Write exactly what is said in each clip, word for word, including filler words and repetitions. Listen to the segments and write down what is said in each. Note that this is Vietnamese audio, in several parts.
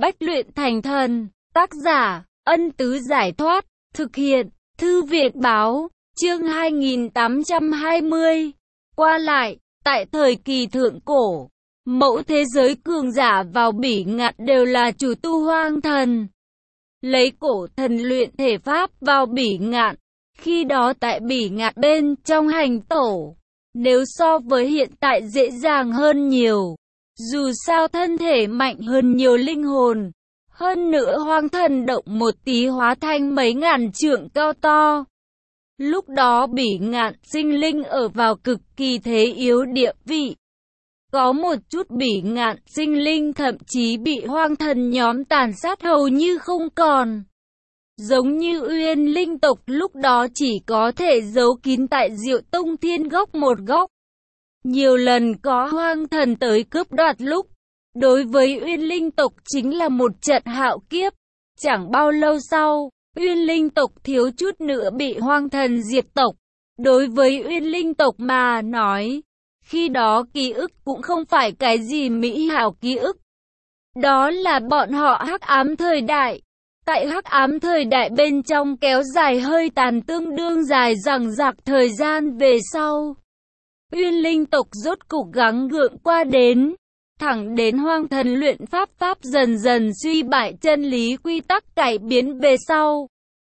Bách luyện thành thần. Tác giả, Ân Tứ Giải Thoát. Thực hiện, Thư viện Báo. Chương hai nghìn tám trăm hai mươi. Qua lại, tại thời kỳ thượng cổ, mẫu thế giới cường giả vào Bỉ Ngạn đều là chủ tu hoang thần. Lấy cổ thần luyện thể pháp vào Bỉ Ngạn. Khi đó tại Bỉ Ngạn bên trong hành tổ, nếu so với hiện tại dễ dàng hơn nhiều. Dù sao thân thể mạnh hơn nhiều linh hồn. Hơn nữa hoang thần động một tí hóa thành mấy ngàn trượng cao to. Lúc đó Bỉ Ngạn sinh linh ở vào cực kỳ thế yếu địa vị. Có một chút Bỉ Ngạn sinh linh thậm chí bị hoang thần nhóm tàn sát hầu như không còn. Giống như Uyên linh tộc lúc đó chỉ có thể giấu kín tại Diệu Tông Thiên góc một góc. Nhiều lần có hoang thần tới cướp đoạt lúc, đối với Uyên linh tộc chính là một trận hạo kiếp. Chẳng bao lâu sau, Uyên linh tộc thiếu chút nữa bị hoang thần diệt tộc. Đối với Uyên linh tộc mà nói, khi đó ký ức cũng không phải cái gì mỹ hảo ký ức. Đó là bọn họ hắc ám thời đại. Tại hắc ám thời đại bên trong kéo dài hơi tàn tương đương dài dằng dặc thời gian về sau. Uyên linh tộc rốt cục gắng gượng qua đến, thẳng đến hoang thần luyện pháp pháp dần dần suy bại chân lý quy tắc cải biến về sau.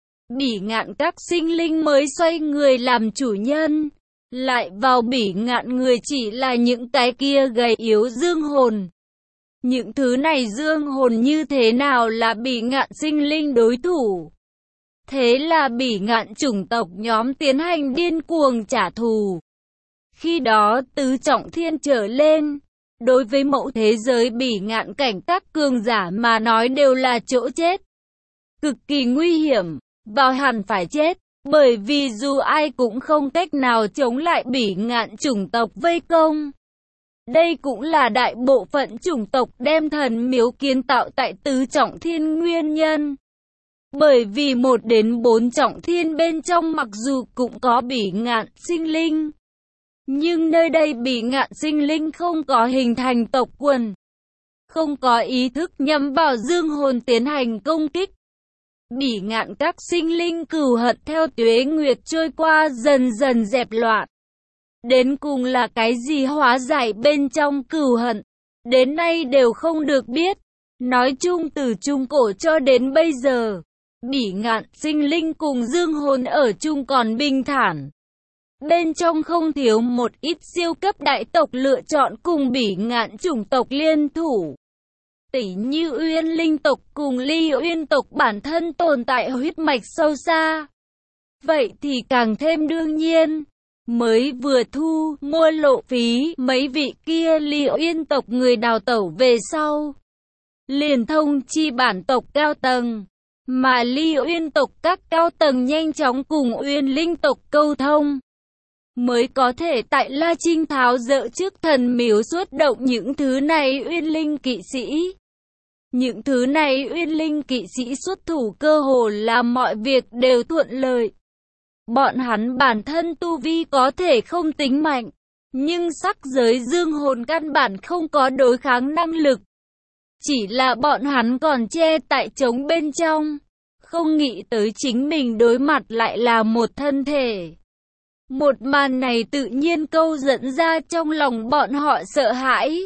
Bỉ Ngạn các sinh linh mới xoay người làm chủ nhân, lại vào Bỉ Ngạn người chỉ là những cái kia gầy yếu dương hồn. Những thứ này dương hồn như thế nào là Bỉ Ngạn sinh linh đối thủ? Thế là Bỉ Ngạn chủng tộc nhóm tiến hành điên cuồng trả thù. Khi đó tứ trọng thiên trở lên, đối với mẫu thế giới Bỉ Ngạn cảnh các cường giả mà nói đều là chỗ chết. Cực kỳ nguy hiểm, vào hẳn phải chết, bởi vì dù ai cũng không cách nào chống lại Bỉ Ngạn chủng tộc vây công. Đây cũng là đại bộ phận chủng tộc đem thần miếu kiến tạo tại tứ trọng thiên nguyên nhân. Bởi vì một đến bốn trọng thiên bên trong mặc dù cũng có Bỉ Ngạn sinh linh, nhưng nơi đây Bỉ Ngạn sinh linh không có hình thành tộc quần, không có ý thức nhắm vào dương hồn tiến hành công kích. Bỉ Ngạn các sinh linh cừu hận theo tuế nguyệt trôi qua dần dần dẹp loạn. Đến cùng là cái gì hóa giải bên trong cừu hận, đến nay đều không được biết. Nói chung từ trung cổ cho đến bây giờ, Bỉ Ngạn sinh linh cùng dương hồn ở chung còn bình thản. Bên trong không thiếu một ít siêu cấp đại tộc lựa chọn cùng Bỉ Ngạn chủng tộc liên thủ. Tỉ như Uyên linh tộc cùng Ly Uyên tộc bản thân tồn tại huyết mạch sâu xa. Vậy thì càng thêm đương nhiên. Mới vừa thu mua lộ phí, mấy vị kia Ly Uyên tộc người đào tẩu về sau, liền thông chi bản tộc cao tầng, mà Ly Uyên tộc các cao tầng nhanh chóng cùng Uyên linh tộc câu thông, mới có thể tại La Trinh tháo dỡ trước thần miếu xuất động những thứ này Uyên linh kỵ sĩ. Những thứ này Uyên linh kỵ sĩ xuất thủ cơ hồ làm mọi việc đều thuận lợi. Bọn hắn bản thân tu vi có thể không tính mạnh, nhưng sắc giới dương hồn căn bản không có đối kháng năng lực. Chỉ là bọn hắn còn che tại trống bên trong, không nghĩ tới chính mình đối mặt lại là một thân thể. Một màn này tự nhiên câu dẫn ra trong lòng bọn họ sợ hãi.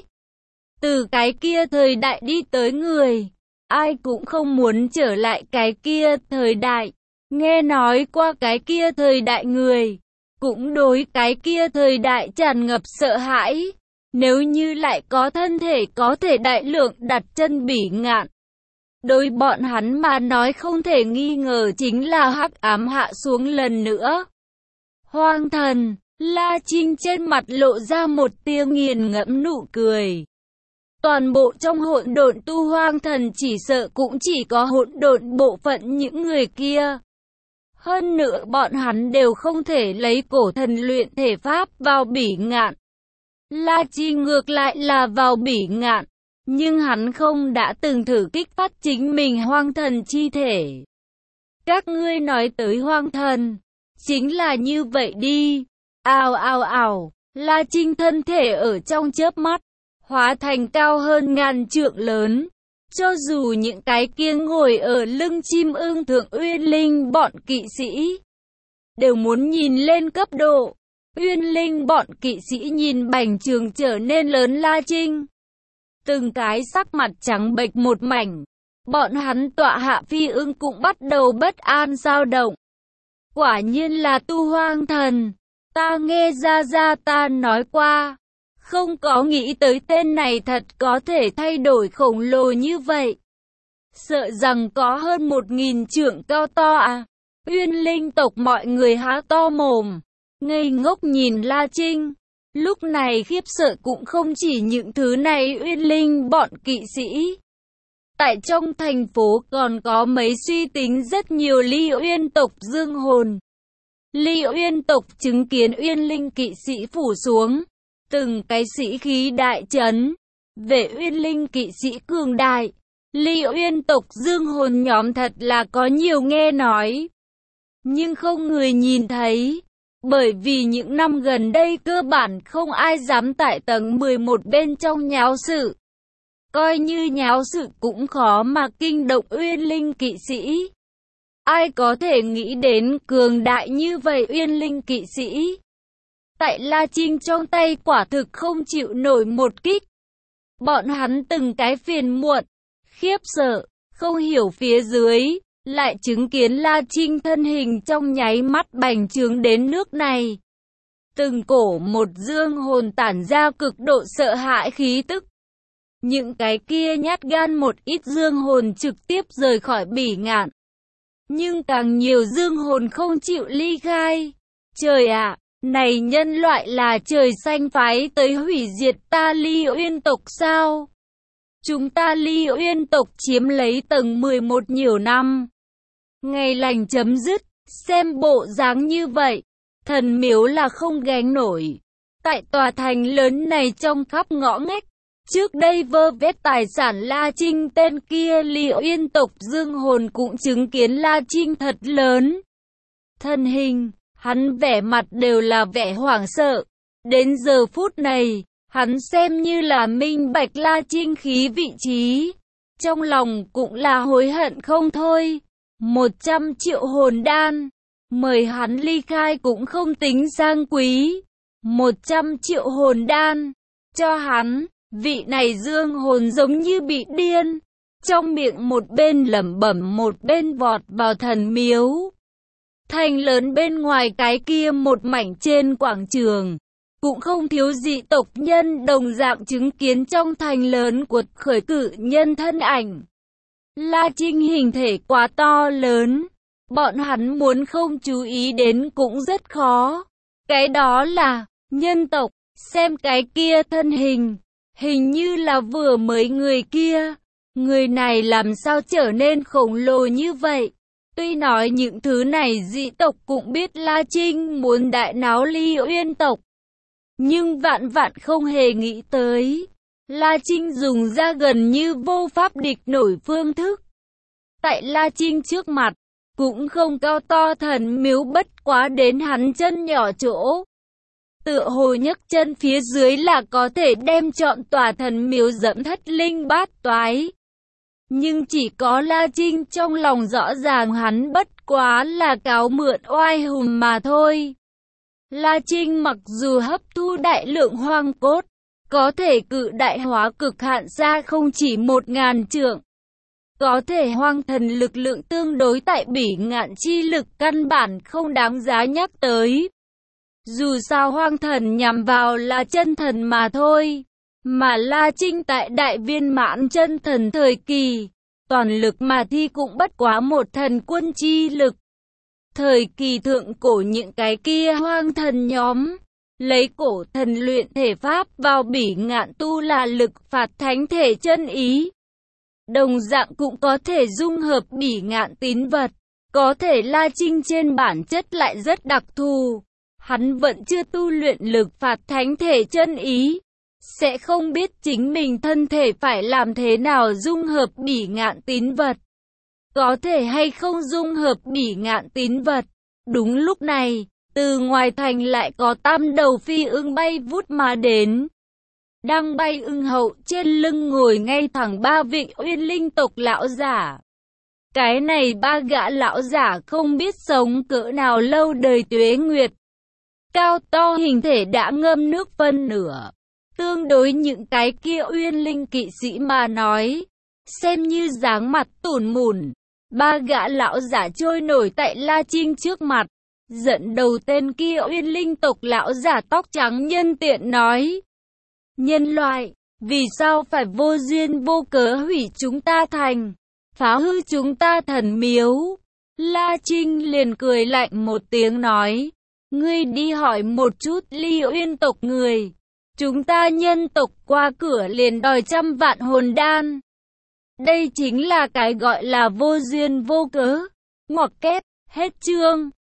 Từ cái kia thời đại đi tới người, ai cũng không muốn trở lại cái kia thời đại. Nghe nói qua cái kia thời đại người, cũng đối cái kia thời đại tràn ngập sợ hãi. Nếu như lại có thân thể có thể đại lượng đặt chân Bỉ Ngạn, đối bọn hắn mà nói không thể nghi ngờ chính là hắc ám hạ xuống lần nữa. Hoang thần, La Trinh trên mặt lộ ra một tia nghiền ngẫm nụ cười. Toàn bộ trong hỗn độn tu hoang thần chỉ sợ cũng chỉ có hỗn độn bộ phận những người kia. Hơn nữa bọn hắn đều không thể lấy cổ thần luyện thể pháp vào Bỉ Ngạn. La Chi ngược lại là vào Bỉ Ngạn, nhưng hắn không đã từng thử kích phát chính mình hoang thần chi thể. Các ngươi nói tới hoang thần, chính là như vậy đi. Ào ào ào, La Trinh thân thể ở trong chớp mắt, hóa thành cao hơn ngàn trượng lớn. Cho dù những cái kia ngồi ở lưng chim ưng Thượng Uyên Linh bọn kỵ sĩ đều muốn nhìn lên cấp độ. Uyên Linh bọn kỵ sĩ nhìn bành trường trở nên lớn La Trinh, từng cái sắc mặt trắng bệch một mảnh. Bọn hắn tọa hạ phi ưng cũng bắt đầu bất an dao động. Quả nhiên là Tu Hoang Thần, ta nghe ra ra ta nói qua, không có nghĩ tới tên này thật có thể thay đổi khổng lồ như vậy. Sợ rằng có hơn một nghìn trượng cao to à. Uyên Linh tộc mọi người há to mồm, ngây ngốc nhìn La Trinh. Lúc này khiếp sợ cũng không chỉ những thứ này. Uyên Linh bọn kỵ sĩ tại trong thành phố còn có mấy suy tính rất nhiều Ly Uyên tộc dương hồn. Ly Uyên tộc chứng kiến Uyên Linh kỵ sĩ phủ xuống, từng cái sĩ khí đại chấn. Về Uyên Linh kỵ sĩ cường đại, Ly Uyên tộc dương hồn nhóm thật là có nhiều nghe nói, nhưng không người nhìn thấy. Bởi vì những năm gần đây cơ bản không ai dám tại tầng mười một bên trong nháo sự. Coi như nháo sự cũng khó mà kinh động Uyên Linh kỵ sĩ. Ai có thể nghĩ đến cường đại như vậy Uyên Linh kỵ sĩ. Tại La Trinh trong tay quả thực không chịu nổi một kích. Bọn hắn từng cái phiền muộn, khiếp sợ, không hiểu phía dưới, lại chứng kiến La Trinh thân hình trong nháy mắt bành trướng đến nước này. Từng cổ một dương hồn tản ra cực độ sợ hãi khí tức. Những cái kia nhát gan một ít dương hồn trực tiếp rời khỏi Bỉ Ngạn. Nhưng càng nhiều dương hồn không chịu ly khai. Trời ạ, này nhân loại là trời xanh phái tới hủy diệt ta Ly Uyên tộc sao? Chúng ta Ly Uyên tộc chiếm lấy tầng mười một nhiều năm. Ngày lành chấm dứt, xem bộ dáng như vậy, thần miếu là không gánh nổi. Tại tòa thành lớn này trong khắp ngõ ngách, trước đây vơ vét tài sản La Trinh tên kia Ly Uyên tộc dương hồn cũng chứng kiến La Trinh thật lớn. Thân hình, hắn vẻ mặt đều là vẻ hoảng sợ. Đến giờ phút này, hắn xem như là minh bạch La Trinh khí vị trí. Trong lòng cũng là hối hận không thôi. Một trăm triệu hồn đan, mời hắn ly khai cũng không tính sang quý. Một trăm triệu hồn đan, cho hắn, vị này dương hồn giống như bị điên. Trong miệng một bên lẩm bẩm một bên vọt vào thần miếu. Thành lớn bên ngoài cái kia một mảnh trên quảng trường, cũng không thiếu dị tộc nhân đồng dạng chứng kiến trong thành lớn của khởi cử nhân thân ảnh. La Trinh hình thể quá to lớn, bọn hắn muốn không chú ý đến cũng rất khó. Cái đó là nhân tộc, xem cái kia thân hình, hình như là vừa mới người kia. Người này làm sao trở nên khổng lồ như vậy? Tuy nói những thứ này dị tộc cũng biết La Trinh muốn đại náo Ly Uyên tộc, nhưng vạn vạn không hề nghĩ tới. La Trinh dùng ra gần như vô pháp địch nổi phương thức. Tại La Trinh trước mặt, cũng không cao to thần miếu bất quá đến hắn chân nhỏ chỗ. Tựa hồ nhấc chân phía dưới là có thể đem trọn tòa thần miếu dẫm thất linh bát toái. Nhưng chỉ có La Trinh trong lòng rõ ràng hắn bất quá là cáo mượn oai hùng mà thôi. La Trinh mặc dù hấp thu đại lượng hoang cốt, có thể cự đại hóa cực hạn ra không chỉ một ngàn trượng. Có thể hoang thần lực lượng tương đối tại Bỉ Ngạn chi lực căn bản không đáng giá nhắc tới. Dù sao hoang thần nhằm vào là chân thần mà thôi. Mà La Trinh tại đại viên mãn chân thần thời kỳ, toàn lực mà thi cũng bất quá một thần quân chi lực. Thời kỳ thượng cổ những cái kia hoang thần nhóm, lấy cổ thần luyện thể pháp vào Bỉ Ngạn tu là lực phạt thánh thể chân ý. Đồng dạng cũng có thể dung hợp Bỉ Ngạn tín vật, có thể La Trinh trên bản chất lại rất đặc thù. Hắn vẫn chưa tu luyện lực phạt thánh thể chân ý, sẽ không biết chính mình thân thể phải làm thế nào dung hợp Bỉ Ngạn tín vật. Có thể hay không dung hợp Bỉ Ngạn tín vật. Đúng lúc này, từ ngoài thành lại có tam đầu phi ưng bay vút mà đến. đang bay ưng hậu, trên lưng ngồi ngay thẳng ba vị Uyên Linh tộc lão giả. Cái này ba gã lão giả không biết sống cỡ nào lâu đời tuế nguyệt. Cao to hình thể đã ngâm nước phân nửa. Tương đối những cái kia Uyên Linh kỵ sĩ mà nói, xem như dáng mặt tủn mủn. Ba gã lão giả trôi nổi tại La Trinh trước mặt. Dẫn đầu tên kia Uyên Linh tộc lão giả tóc trắng nhân tiện nói: nhân loại, vì sao phải vô duyên vô cớ hủy chúng ta thành, phá hư chúng ta thần miếu? La Trinh liền cười lạnh một tiếng nói: ngươi đi hỏi một chút Ly Uyên tộc người, chúng ta nhân tộc qua cửa liền đòi trăm vạn hồn đan. Đây chính là cái gọi là vô duyên vô cớ. Ngoặc kép, hết chương.